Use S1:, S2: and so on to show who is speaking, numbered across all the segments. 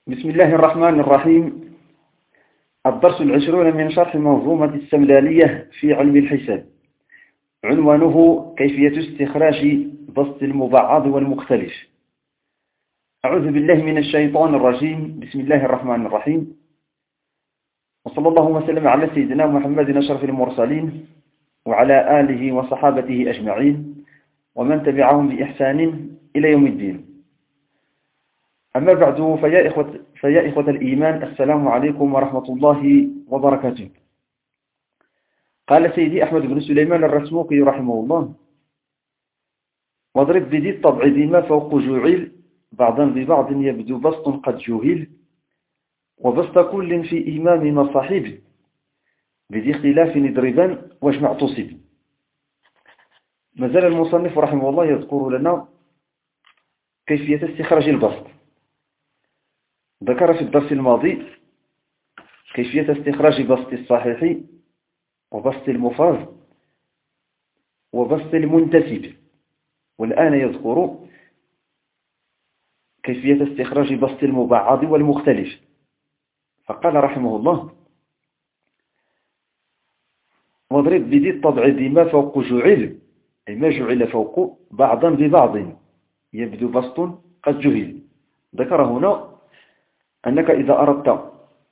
S1: بسم الله الرحمن الرحيم. الدرس 20 من شرح منظومة السملانية في علم الحساب. عنوانه كيفية استخراج بسط المبعض والمختلف. أعوذ بالله من الشيطان الرجيم. بسم الله الرحمن الرحيم، وصلى الله وسلم على سيدنا محمد أشرف المرسلين وعلى آله وصحابته أجمعين ومن تبعهم بإحسان إلى يوم الدين. أما بعد، فيا إخوة الإيمان، السلام عليكم ورحمة الله وبركاته. قال سيدي أحمد بن سليمان الرسموقي رحمه الله: واضرب بذي الطبع بما فوق جعل، بعضا ببعض يبدو بسط قد جهل، وبسط كل في إمام مصاحب، بذي اختلاف اضربا واجمع تصب. ما زال المصنف رحمه الله يذكر لنا كيفية استخراج البسط. ذكر في الدرس الماضي كيفية استخراج بسط الصحيح وبسط المفرد وبسط المنتسب، والآن يذكر كيفية استخراج بسط المبعض والمختلف. فقال رحمه الله: واضرب بذي الطبع بما فوق جعل، أي ما جعل فوق بعضا ببعض يبدو بسط قد جهل. ذكر هنا أنك إذا أردت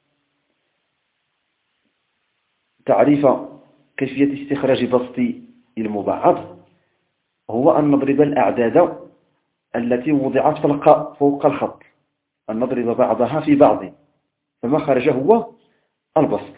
S1: تعريف كيفية استخراج بسط المبعض، هو أن نضرب الأعداد التي وضعت فوق الخط، أن نضرب بعضها في بعض، فما خرج هو البسط.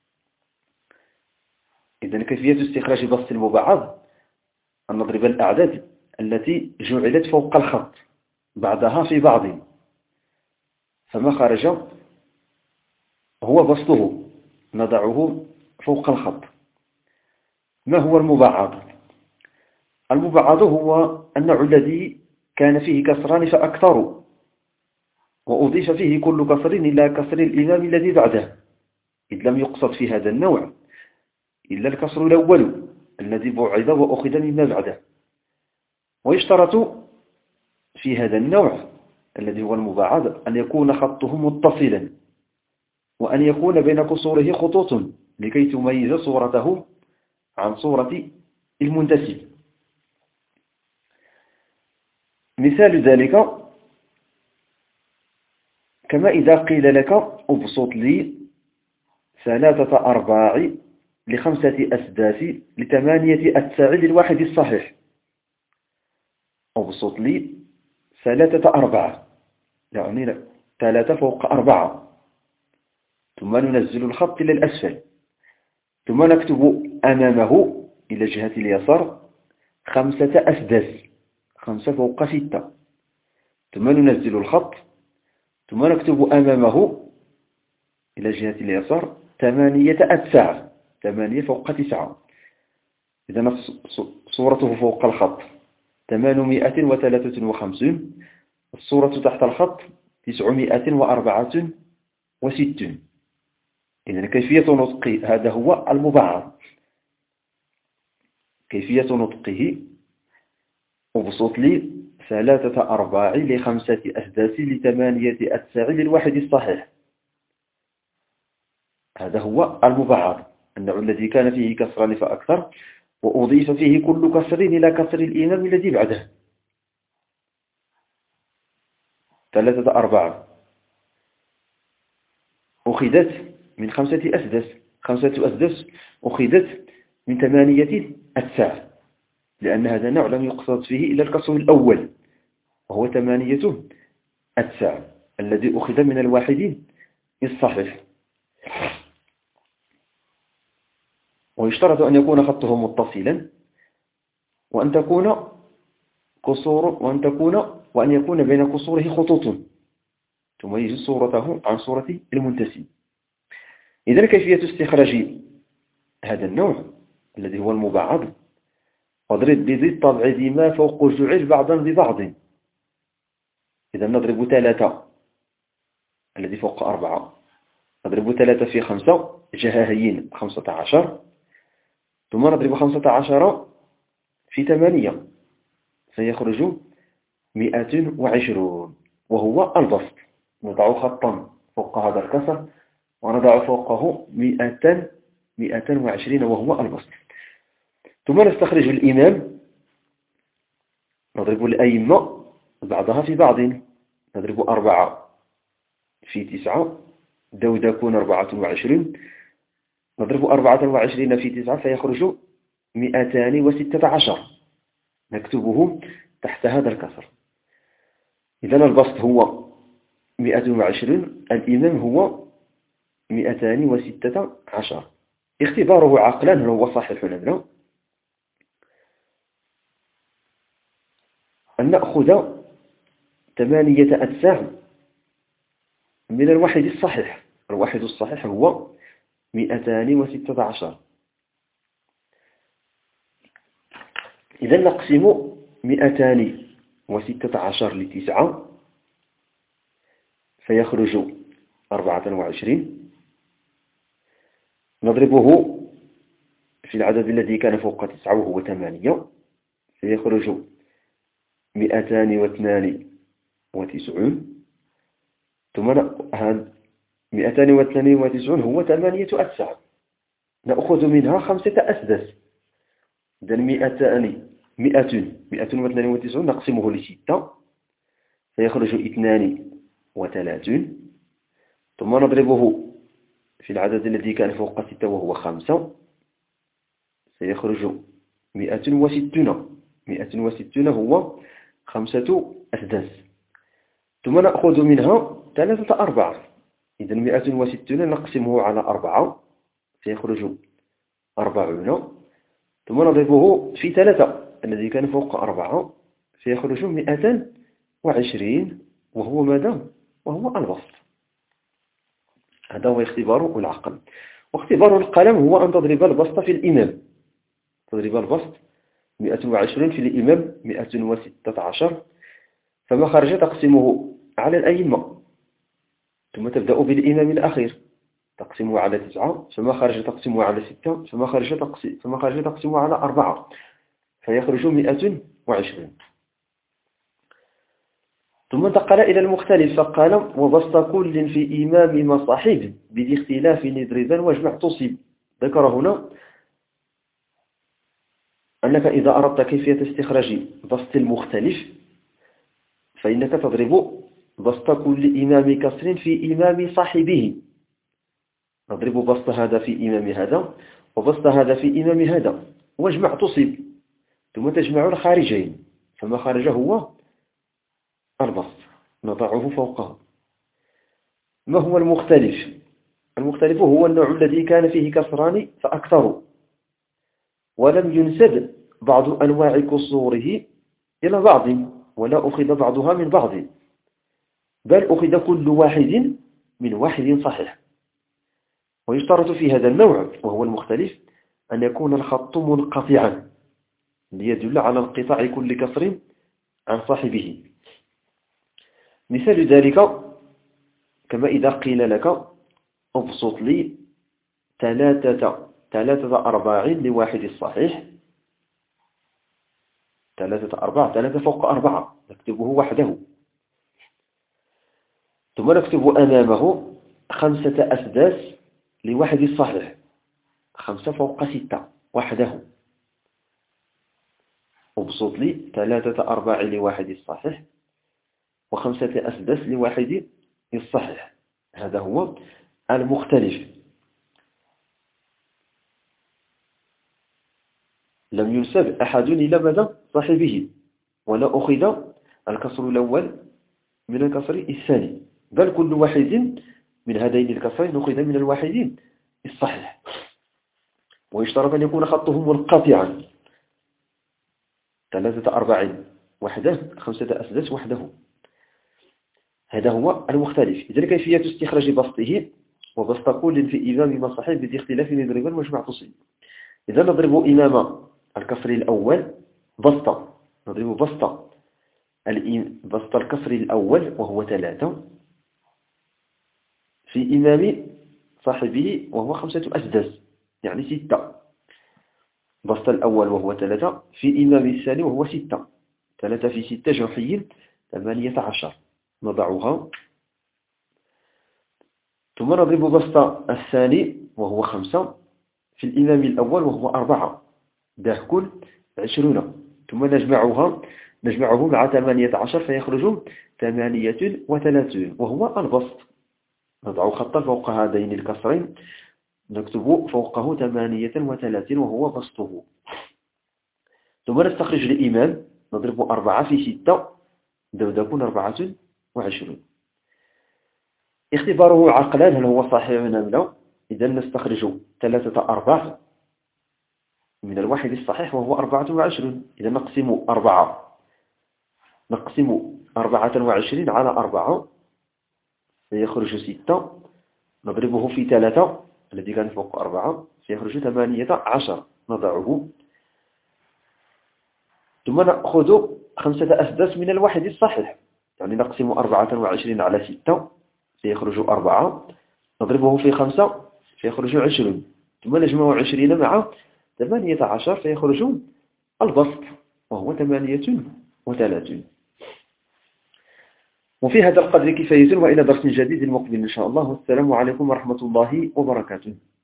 S1: إذن كيفية استخراج بسط المبعض أن نضرب الأعداد التي جعلت فوق الخط بعضها في بعض، فما خرج هو بسطه، نضعه فوق الخط. ما هو المبعض؟ المبعض هو النوع الذي كان فيه كسران فأكثر، وأضيف فيه كل كسر إلى كسر الإمام الذي بعده، إذ لم يقصد في هذا النوع إلا الكسر الأول الذي بعد وأخذ مما بعده. ويشترط في هذا النوع الذي هو المبعض أن يكون خطه متصلا، وأن يكون بين كسوره خطوط لكي تميز صورته عن صورة المنتسب. مثال ذلك كما إذا قيل لك: أبسط لي 3 أرباع ل5 أسداس ل8 أتساع للواحد الصحيح. أبسط لي 3 أرباع، يعني 3 فوق 4، ثم ننزل الخط إلى الأسفل، ثم نكتب أمامه إلى جهة اليسار 5 أسداس، 5 فوق 6، ثم ننزل الخط، ثم نكتب أمامه إلى جهة اليسار 8 أتساع، 8 فوق 9. إذن صورته فوق الخط 853، الصورة تحت الخط 964. إذن كيفية نطق هذا هو المبعض. كيفية نطقه: أبسط لي 3 أرباع ل5 أسداس ل8 أتساع للواحد الصحيح. هذا هو المبعض، النوع الذي كان فيه كسران فأكثر، وأضيف فيه كل كسر إلى كسر الإمام الذي بعده. 3 أرباع أخذت من 5 أسداس، 5 أسداس أخذت من 8 أتساع، لأن هذا النوع لم يقصد فيه إلا الكسر الأول، وهو 8 أتساع الذي أخذ من الواحد الصحيح. ويشترط أن يكون خطه متصلا، وأن يكون بين كسوره خطوط تميز صورته عن صورة المنتسب. إذن كيفية استخراج هذا النوع الذي هو المبعض: واضرب بذي الطبع بما فوق جعل بعضا ببعض. إذا نضرب 3 الذي فوق 4، نضرب 3 في 5 جهاهين 15، ثم نضرب 15 في 8 فيخرج 120، وهو البسط. نضع خطا فوق هذا الكسر ونضع فوقه 220 وهو البسط. ثم نستخرج الإمام، نضرب الأئمة بعضها في بعض، نضرب 4 في 9 دودكون 24، نضرب 24 في 9 فيخرج 216، نكتبه تحت هذا الكسر. إذن البسط هو 120، الإمام هو 216. اختباره عقلا هل هو صحيح أم لا؟ أن نأخذ 8 أجزاء من الواحد الصحيح. الواحد الصحيح هو 216. إذا نقسم 216 ل9 فيخرج 24. نضربه في العدد الذي كان فوق 9 وهو 8 فيخرج 292. ثم 292 هو 8 أجزاء، نأخذ منها 5 أسداس. إذن 292 نقسمه ل6 فيخرج 32. ثم نضربه في العدد الذي كان فوق 6 وهو 5 سيخرج 160. 160 هو 5 أسداس. ثم نأخذ منها 3 أرباع. إذن 160 نقسمه على 4 سيخرج 40. ثم نضربه في 3 الذي كان فوق 4 سيخرج 220 وهو ماذا؟ وهو البسط. هذا هو اختبار العقل. واختبار القلم هو أن تضرب البسط في الإمام. تضرب البسط 120 في الإمام 116، فما خرج تقسمه على الأئمة، ثم تبدأ بالإمام الأخير تقسمه على 9، فما خرج تقسمه على 6، فما خرج تقسمه على 4 فيخرج 120. ثم انتقل إلى المختلف فقال: وبسط كل في إمام مصاحب بذي اختلاف نضربا واجمع تصيب. ذكر هنا أنك إذا أردت كيفية استخراج بسط المختلف فإنك تضرب بسط كل إمام كسر في إمام صاحبه. نضرب بسط هذا في إمام هذا وبسط هذا في إمام هذا واجمع تصيب، ثم تجمع الخارجين، فما خرج هو البسط نضعه فوقه. ما هو المختلف؟ المختلف هو النوع الذي كان فيه كسران فأكثر ولم ينسب بعض أنواع كسوره إلى بعض ولا أخذ بعضها من بعض، بل أخذ كل واحد من واحد صحيح. ويشترط في هذا النوع وهو المختلف أن يكون الخط منقطعا ليدل على انقطاع كل كسر عن صاحبه. مثال ذلك كما إذا قيل لك: ابسط لي 3 أرباع لواحد الصحيح. 3 أرباع، 3 فوق 4 نكتبه وحده، ثم نكتب أمامه 5 أسداس لواحد الصحيح. 5 فوق 6 وحده. ابسط لي 3 أرباع لواحد الصحيح و5 أسداس لواحد الصحيح. هذا هو المختلف. لم ينسب أحد إلى ماذا؟ صاحبه، ولا أخذ الكسر الأول من الكسر الثاني، بل كل واحد من هذين الكسرين أخذ من الواحد الصحيح. ويشترط أن يكون خطه منقطعا. 3 أرباع وحده، 5 أسداس وحده. هذا هو المختلف. إذن كيفية استخراج بسطه: وبسط كل في إمام مصاحب بذي اختلاف نضربا واجمع تصيب. إذا نضرب إمام الكسر الأول بسط، نضرب بسط الكسر الأول وهو 3 في إمام صاحبه وهو 5 أسداس يعني 6. بسط الأول وهو 3 في إمام الثاني وهو 6. 3 في 6 جمحي 18. نضعها ثم نضرب بسط الثاني وهو 5 في الإمام الأول وهو 4، ده كل 20. ثم نجمعه مع 18 فيخرج 38 وهو البسط. نضع خطا فوق هذين الكسرين نكتب فوقه 38 وهو بسطه. ثم نستخرج الإمام، نضرب 4 في 6 تكون 24. اختباره عقلا هل هو صحيح أم لا؟ إذا نستخرج 3/4 من الواحد الصحيح وهو 24. إذا نقسم 24 على 4 فيخرج 6، نضربه في 3 الذي كان فوق 4 فيخرج 18، نضعه. ثم نأخذ 5 أسداس من الواحد الصحيح، يعني نقسم 24 على 6 فيخرج 4، نضربه في 5 فيخرج 20، ثم نجمع 20 مع 18 فيخرج البسط وهو 38. وفي هذا القدر كفاية، وإلى درس جديد مقبل إن شاء الله. والسلام عليكم ورحمة الله وبركاته.